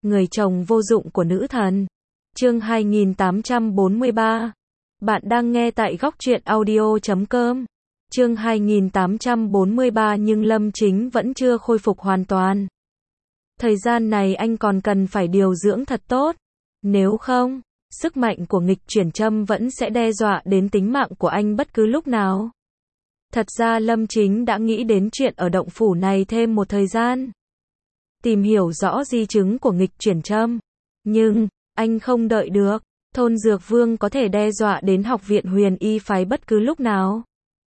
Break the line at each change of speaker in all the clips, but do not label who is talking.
người chồng vô dụng của nữ thần. Chương 2843. Bạn đang nghe tại góc truyện audio.com. Chương 2843 nhưng Lâm Chính vẫn chưa khôi phục hoàn toàn. Thời gian này anh còn cần phải điều dưỡng thật tốt. Nếu không, sức mạnh của nghịch chuyển châm vẫn sẽ đe dọa đến tính mạng của anh bất cứ lúc nào. Thật ra Lâm Chính đã nghĩ đến chuyện ở động phủ này thêm một thời gian. Tìm hiểu rõ di chứng của nghịch chuyển châm. Nhưng, anh không đợi được. Thôn Dược Vương có thể đe dọa đến học viện Huyền Y phái bất cứ lúc nào.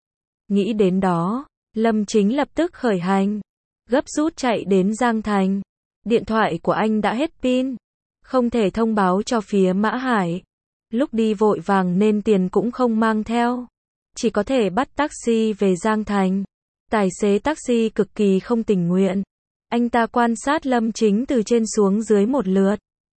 Nghĩ đến đó, Lâm Chính lập tức khởi hành. Gấp rút chạy đến Giang Thành. Điện thoại của anh đã hết pin. Không thể thông báo cho phía Mã Hải. Lúc đi vội vàng nên tiền cũng không mang theo. Chỉ có thể bắt taxi về Giang Thành. Tài xế taxi cực kỳ không tình nguyện. Anh ta quan sát Lâm Chính từ trên xuống dưới một lượt.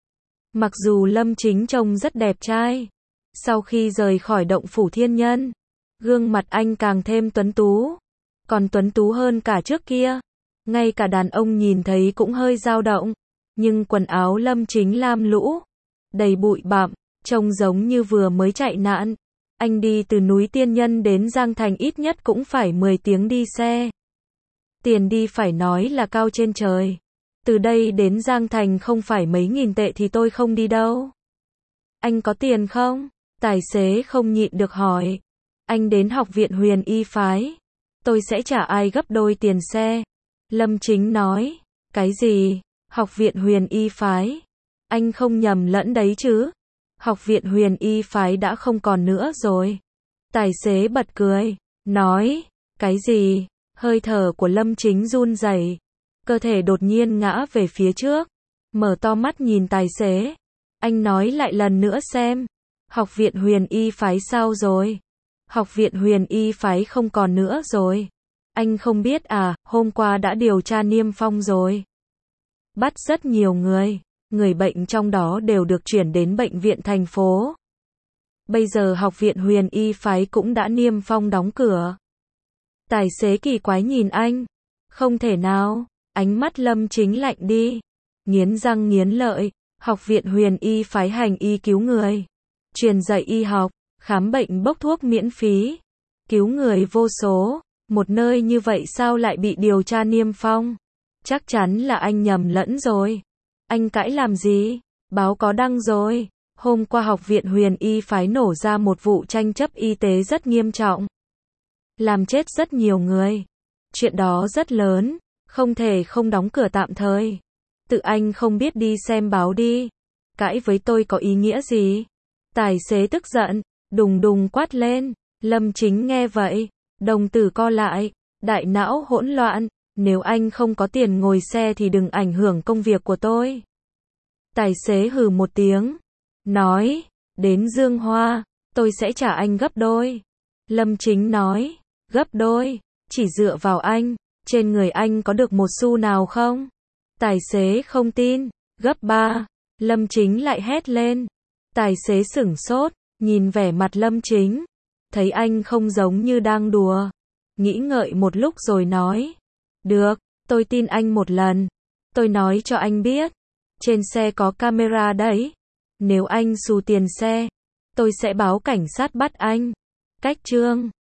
Mặc dù Lâm Chính trông rất đẹp trai. Sau khi rời khỏi động phủ thiên nhân, gương mặt anh càng thêm tuấn tú. Còn tuấn tú hơn cả trước kia. Ngay cả đàn ông nhìn thấy cũng hơi dao động. Nhưng quần áo Lâm Chính lam lũ, đầy bụi bặm, trông giống như vừa mới chạy nạn. Anh đi từ núi Tiên Nhân đến Giang Thành ít nhất cũng phải 10 tiếng đi xe. Tiền đi phải nói là cao trên trời. Từ đây đến Giang Thành không phải mấy nghìn tệ thì tôi không đi đâu. Anh có tiền không? Tài xế không nhịn được hỏi. Anh đến học viện Huyền Y phái. Tôi sẽ trả ai gấp đôi tiền xe. Lâm Chính nói. Cái gì? Học viện Huyền Y phái? Anh không nhầm lẫn đấy chứ? Học viện Huyền Y phái đã không còn nữa rồi. Tài xế bật cười. Nói. Cái gì? Hơi thở của Lâm Chính run rẩy. Cơ thể đột nhiên ngã về phía trước. Mở to mắt nhìn tài xế. Anh nói lại lần nữa xem. Học viện Huyền Y phái sao rồi? Học viện Huyền Y phái không còn nữa rồi. Anh không biết à, hôm qua đã điều tra niêm phong rồi. Bắt rất nhiều người. Người bệnh trong đó đều được chuyển đến bệnh viện thành phố. Bây giờ học viện Huyền Y phái cũng đã niêm phong đóng cửa. Tài xế kỳ quái nhìn anh. Không thể nào. Ánh mắt Lâm Chính lạnh đi. Nghiến răng nghiến lợi. Học viện Huyền Y phái hành y cứu người. Truyền dạy y học. Khám bệnh bốc thuốc miễn phí. Cứu người vô số. Một nơi như vậy sao lại bị điều tra niêm phong? Chắc chắn là anh nhầm lẫn rồi. Anh cãi làm gì? Báo có đăng rồi. Hôm qua học viện Huyền Y phái nổ ra một vụ tranh chấp y tế rất nghiêm trọng. Làm chết rất nhiều người. Chuyện đó rất lớn. Không thể không đóng cửa tạm thời. Tự anh không biết đi xem báo đi. Cãi với tôi có ý nghĩa gì? Tài xế tức giận. Đùng đùng quát lên. Lâm Chính nghe vậy. Đồng tử co lại. Đại não hỗn loạn. Nếu anh không có tiền ngồi xe thì đừng ảnh hưởng công việc của tôi. Tài xế hừ một tiếng. Nói. Đến Dương Hoa. Tôi sẽ trả anh gấp đôi. Lâm Chính nói. Gấp đôi. Chỉ dựa vào anh. Trên người anh có được một xu nào không? Tài xế không tin. Gấp 3. Lâm Chính lại hét lên. Tài xế sửng sốt. Nhìn vẻ mặt Lâm Chính. Thấy anh không giống như đang đùa. Nghĩ ngợi một lúc rồi nói. Được, tôi tin anh một lần. Tôi nói cho anh biết. Trên xe có camera đấy. Nếu anh xù tiền xe, tôi sẽ báo cảnh sát bắt anh. Cách chương